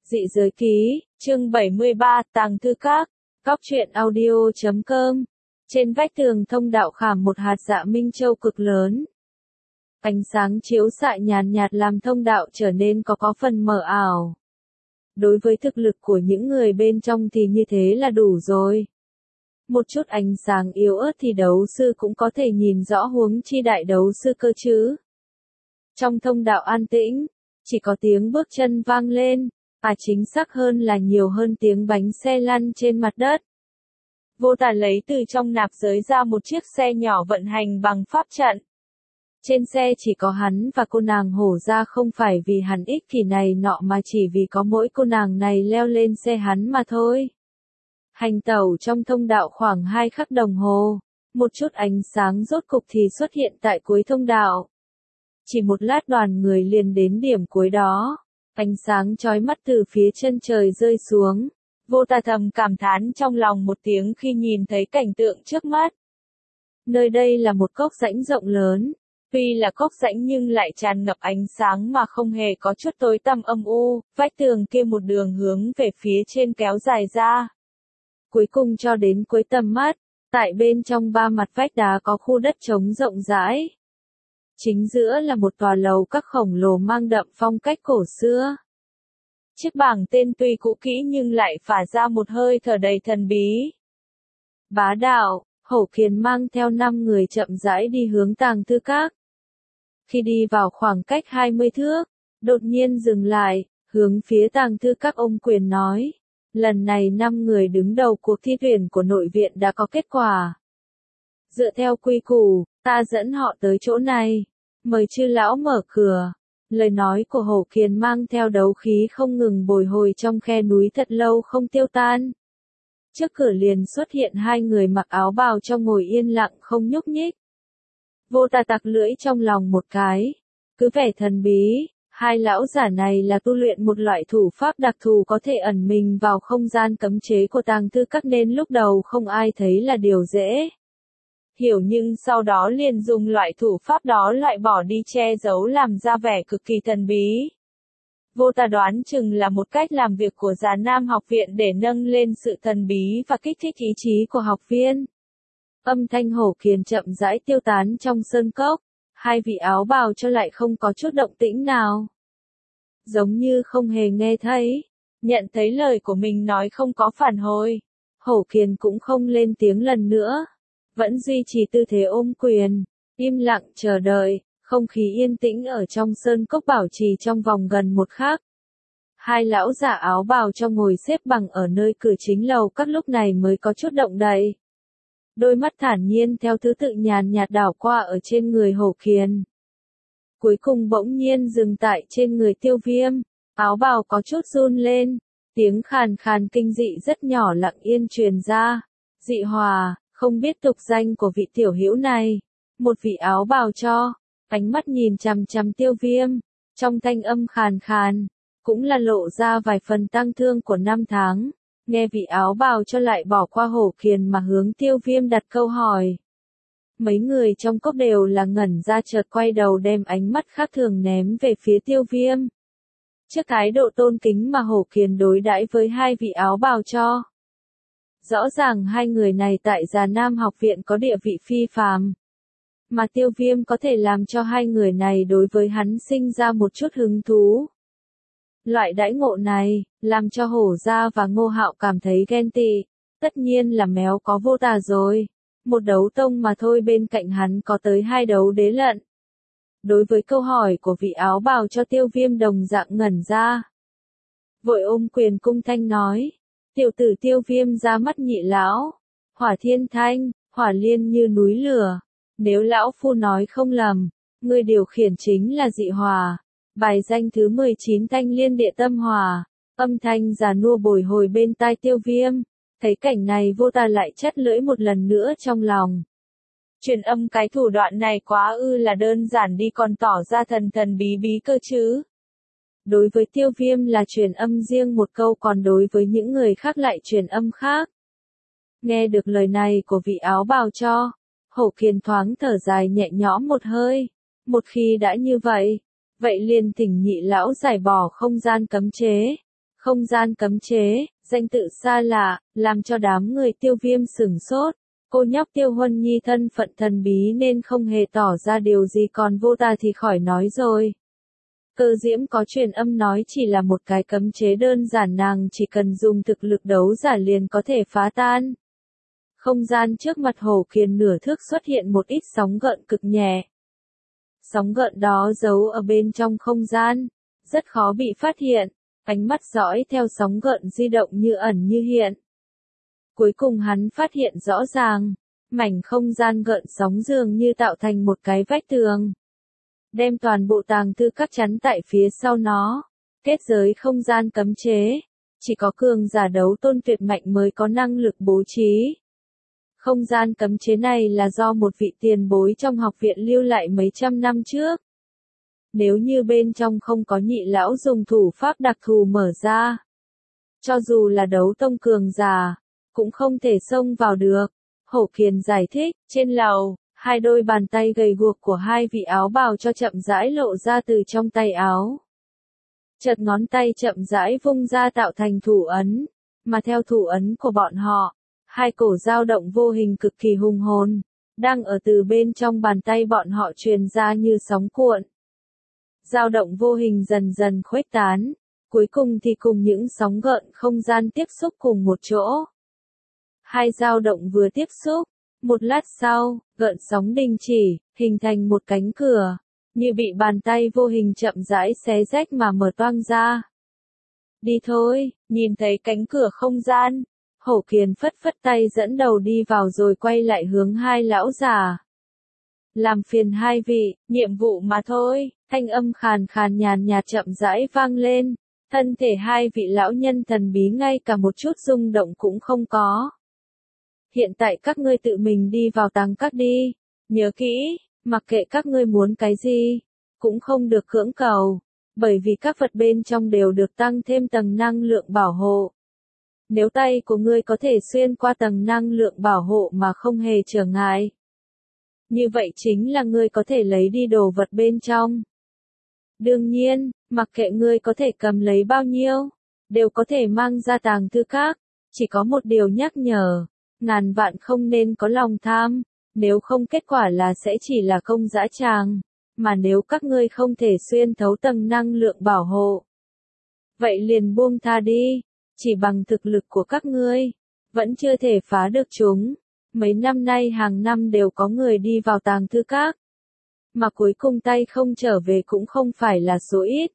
Dị giới ký, chương 73, tàng thư các, góc truyện audio.com. Trên vách tường thông đạo khảm một hạt dạ minh châu cực lớn. Ánh sáng chiếu xạ nhàn nhạt làm thông đạo trở nên có phần mờ ảo. Đối với thực lực của những người bên trong thì như thế là đủ rồi. Một chút ánh sáng yếu ớt thì đấu sư cũng có thể nhìn rõ, huống chi đại đấu sư cơ chứ. Trong thông đạo an tĩnh, chỉ có tiếng bước chân vang lên, chính xác hơn là nhiều hơn tiếng bánh xe lăn trên mặt đất. Vô Tà lấy từ trong nạp giới ra một chiếc xe nhỏ vận hành bằng pháp trận. Trên xe chỉ có hắn và cô nàng Hổ Ra, không phải vì hắn ích kỷ này nọ mà chỉ vì có mỗi cô nàng này leo lên xe hắn mà thôi. Hành tẩu trong thông đạo khoảng 2 khắc đồng hồ, một chút ánh sáng rốt cục thì xuất hiện tại cuối thông đạo. Chỉ một lát đoàn người liền đến điểm cuối đó. Ánh sáng chói mắt từ phía chân trời rơi xuống. Vô Tà thầm cảm thán trong lòng một tiếng khi nhìn thấy cảnh tượng trước mắt. Nơi đây là một cốc rãnh rộng lớn. Tuy là cốc rãnh nhưng lại tràn ngập ánh sáng mà không hề có chút tối tăm âm u. Vách tường kia một đường hướng về phía trên kéo dài ra. Cuối cùng cho đến cuối tầm mắt, tại bên trong 3 mặt vách đá có khu đất trống rộng rãi. Chính giữa là một tòa lầu các khổng lồ mang đậm phong cách cổ xưa. Chiếc bảng tên tuy cũ kỹ nhưng lại phả ra một hơi thở đầy thần bí. Bá đạo, Hổ Kiền mang theo 5 người chậm rãi đi hướng tàng thư các. Khi đi vào khoảng cách 20 thước, đột nhiên dừng lại, hướng phía tàng thư các ôm quyền nói. Lần này 5 người đứng đầu cuộc thi tuyển của nội viện đã có kết quả. Dựa theo quy củ, ta dẫn họ tới chỗ này. Mời chư lão mở cửa. Lời nói của Hổ Kiền mang theo đấu khí không ngừng bồi hồi trong khe núi thật lâu không tiêu tan. Trước cửa liền xuất hiện 2 người mặc áo bào trong ngồi yên lặng không nhúc nhích. Vô Tà tặc lưỡi trong lòng một cái. Cứ vẻ thần bí, 2 lão giả này là tu luyện một loại thủ pháp đặc thù có thể ẩn mình vào không gian cấm chế của tàng thư các nên lúc đầu không ai thấy là điều dễ hiểu, nhưng sau đó liền dùng loại thủ pháp đó loại bỏ đi che giấu làm ra vẻ cực kỳ thần bí. Vô Tà đoán chừng là một cách làm việc của Già Nam học viện để nâng lên sự thần bí và kích thích ý chí của học viên. Âm thanh Hổ Kiền chậm rãi tiêu tán trong sơn cốc, 2 vị áo bào cho lại không có chút động tĩnh nào. Giống như không hề nghe thấy, nhận thấy lời của mình nói không có phản hồi. Hổ Kiền cũng không lên tiếng lần nữa. Vẫn duy trì tư thế ôm quyền, im lặng chờ đợi, không khí yên tĩnh ở trong sơn cốc bảo trì trong vòng gần 1 khắc. 2 lão giả áo bào cho ngồi xếp bằng ở nơi cửa chính lầu các lúc này mới có chút động đậy. Đôi mắt thản nhiên theo thứ tự nhàn nhạt đảo qua ở trên người Hổ Kiền. Cuối cùng bỗng nhiên dừng tại trên người Tiêu Viêm, áo bào có chút run lên, tiếng khàn khàn kinh dị rất nhỏ lặng yên truyền ra. Dị Hòa. Không biết tục danh của vị tiểu hữu này. Một vị áo bào cho, ánh mắt nhìn chằm chằm Tiêu Viêm, trong thanh âm khàn khàn, cũng là lộ ra vài phần tang thương của 5 tháng. Nghe vị áo bào cho lại bỏ qua Hổ Kiền mà hướng Tiêu Viêm đặt câu hỏi. Mấy người trong cốc đều là ngẩn ra, chợt quay đầu đem ánh mắt khác thường ném về phía Tiêu Viêm. Trước thái độ tôn kính mà Hổ Kiền đối đãi với 2 vị áo bào cho. Rõ ràng 2 người này tại Già Nam học viện có địa vị phi phàm. Mà Tiêu Viêm có thể làm cho 2 người này đối với hắn sinh ra một chút hứng thú. Loại đãi ngộ này, làm cho Hổ Ra và Ngô Hạo cảm thấy ghen tị. Tất nhiên là méo có Vô Tà rồi. Một đấu tông mà thôi, bên cạnh hắn có tới 2 đấu đế lận. Đối với câu hỏi của vị áo bào cho, Tiêu Viêm đồng dạng ngẩn ra. Vội ôm quyền cung thanh nói. Tiểu tử Tiêu Viêm ra mắt nhị lão. Hỏa Thiên Thanh, hỏa liên như núi lửa. Nếu lão phu nói không lầm, người điều khiển chính là Dị Hòa. Bài danh thứ 19 Thanh Liên Địa Tâm Hòa. Âm thanh già nua bồi hồi bên tai Tiêu Viêm. Thấy cảnh này Vô Tà lại chắt lưỡi một lần nữa trong lòng. Truyền âm cái thủ đoạn này quá là đơn giản đi, còn tỏ ra thần thần bí bí cơ chứ. Đối với Tiêu Viêm là truyền âm riêng một câu, còn đối với những người khác lại truyền âm khác. Nghe được lời này của vị áo bào cho, Hổ Kiền thoáng thở dài nhẹ nhõm một hơi. Một khi đã như vậy, vậy liền thỉnh nhị lão giải bỏ không gian cấm chế. Không gian cấm chế, danh tự xa lạ, làm cho đám người Tiêu Viêm sửng sốt. Cô nhóc Tiêu Huân Nhi thân phận thần bí nên không hề tỏ ra điều gì, còn Vô Tà thì khỏi nói rồi. Cơ Diễm có truyền âm nói chỉ là một cái cấm chế đơn giản, nàng chỉ cần dùng thực lực đấu giả liền có thể phá tan. Không gian trước mặt Hổ Kiền nửa thước xuất hiện một ít sóng gợn cực nhẹ. Sóng gợn đó giấu ở bên trong không gian, rất khó bị phát hiện, ánh mắt dõi theo sóng gợn di động như ẩn như hiện. Cuối cùng hắn phát hiện rõ ràng, mảnh không gian gợn sóng dường như tạo thành một cái vách tường. Đem toàn bộ tàng thư các chắn tại phía sau nó, kết giới không gian cấm chế, chỉ có cường giả đấu tôn tuyệt mạnh mới có năng lực bố trí. Không gian cấm chế này là do một vị tiền bối trong học viện lưu lại mấy trăm năm trước. Nếu như bên trong không có nhị lão dùng thủ pháp đặc thù mở ra, cho dù là đấu tông cường giả, cũng không thể xông vào được. Hổ Kiền giải thích, trên lầu, hai đôi bàn tay gầy guộc của hai vị áo bào cho chậm rãi lộ ra từ trong tay áo. Chợt ngón tay chậm rãi vung ra tạo thành thủ ấn, mà theo thủ ấn của bọn họ, hai cổ dao động vô hình cực kỳ hùng hồn, đang ở từ bên trong bàn tay bọn họ truyền ra như sóng cuộn. Dao động vô hình dần dần khuếch tán, cuối cùng thì cùng những sóng gợn không gian tiếp xúc cùng một chỗ. Hai dao động vừa tiếp xúc, một lát sau, gợn sóng đình chỉ, hình thành một cánh cửa, như bị bàn tay vô hình chậm rãi xé rách mà mở toang ra. Đi thôi, nhìn thấy cánh cửa không gian, Hổ Kiền phất phất tay dẫn đầu đi vào rồi quay lại hướng hai lão già. Làm phiền hai vị, nhiệm vụ mà thôi, thanh âm khàn khàn nhàn nhạt chậm rãi vang lên, thân thể hai vị lão nhân thần bí ngay cả một chút rung động cũng không có. Hiện tại các ngươi tự mình đi vào tàng các đi, nhớ kỹ, mặc kệ các ngươi muốn cái gì, cũng không được cưỡng cầu, bởi vì các vật bên trong đều được tăng thêm tầng năng lượng bảo hộ. Nếu tay của ngươi có thể xuyên qua tầng năng lượng bảo hộ mà không hề trở ngại, như vậy chính là ngươi có thể lấy đi đồ vật bên trong. Đương nhiên, mặc kệ ngươi có thể cầm lấy bao nhiêu, đều có thể mang ra tàng thư các, chỉ có một điều nhắc nhở, ngàn vạn không nên có lòng tham, nếu không kết quả là sẽ chỉ là công dã tràng, mà nếu các ngươi không thể xuyên thấu tầng năng lượng bảo hộ, vậy liền buông tha đi, chỉ bằng thực lực của các ngươi, vẫn chưa thể phá được chúng. Mấy năm nay hàng năm đều có người đi vào tàng thư các, mà cuối cùng tay không trở về cũng không phải là số ít.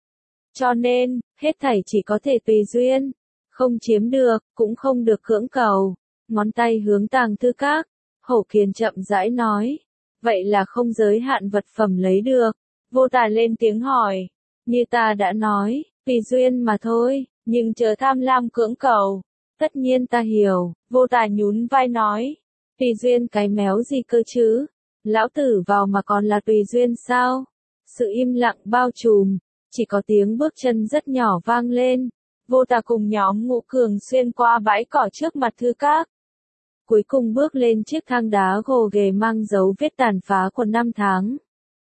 Cho nên, hết thảy chỉ có thể tùy duyên, không chiếm được, cũng không được cưỡng cầu. Ngón tay hướng tàng thư các, Hổ Kiền chậm rãi nói, vậy là không giới hạn vật phẩm lấy được. Vô Tà lên tiếng hỏi, như ta đã nói, tùy duyên mà thôi, nhưng chớ tham lam cưỡng cầu. Tất nhiên ta hiểu, Vô Tà nhún vai nói, tùy duyên cái méo gì cơ chứ, lão tử vào mà còn là tùy duyên sao? Sự im lặng bao trùm, chỉ có tiếng bước chân rất nhỏ vang lên. Vô Tà cùng nhóm Ngũ Cường xuyên qua bãi cỏ trước mặt thư các. Cuối cùng bước lên chiếc thang đá gồ ghề mang dấu vết tàn phá của năm tháng.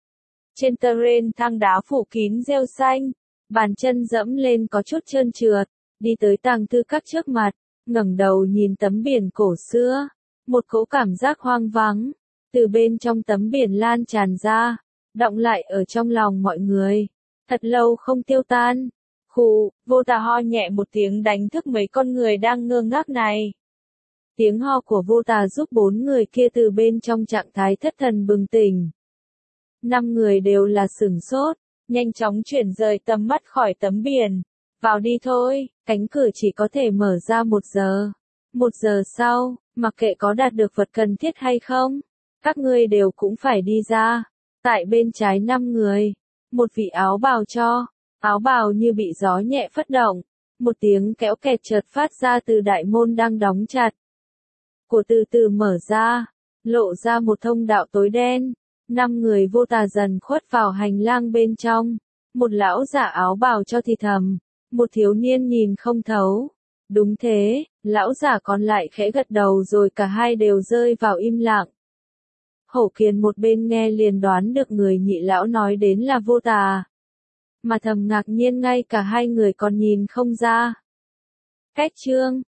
Trên terrain thang đá phủ kín rêu xanh, bàn chân dẫm lên có chút trơn trượt, đi tới tàng thư các trước mặt, ngẩng đầu nhìn tấm biển cổ xưa, một cỗ cảm giác hoang vắng, từ bên trong tấm biển lan tràn ra, đọng lại ở trong lòng mọi người, thật lâu không tiêu tan. Khụ, Vô Tà ho nhẹ một tiếng đánh thức mấy con người đang ngơ ngác này. Tiếng ho của Vô Tà giúp bốn người kia từ bên trong trạng thái thất thần bừng tỉnh. 5 người đều là sửng sốt, nhanh chóng chuyển rời tầm mắt khỏi tấm biển. Vào đi thôi, cánh cửa chỉ có thể mở ra 1 giờ. 1 giờ sau, mặc kệ có đạt được vật cần thiết hay không, các ngươi đều cũng phải đi ra. Tại bên trái 5 người, một vị áo bào như bị gió nhẹ phất động, một tiếng kéo kẹt chợt phát ra từ đại môn đang đóng chặt. Của từ từ mở ra, lộ ra một thông đạo tối đen. 5 người Vô Tà dần khuất vào hành lang bên trong. Một lão giả áo bào cho thì thầm, một thiếu niên nhìn không thấu. Đúng thế, lão giả còn lại khẽ gật đầu rồi cả hai đều rơi vào im lặng. Hổ Kiền một bên nghe liền đoán được người nhị lão nói đến là Vô Tà. mà thầm ngạc nhiên ngay cả hai người còn nhìn không ra. Hết chương.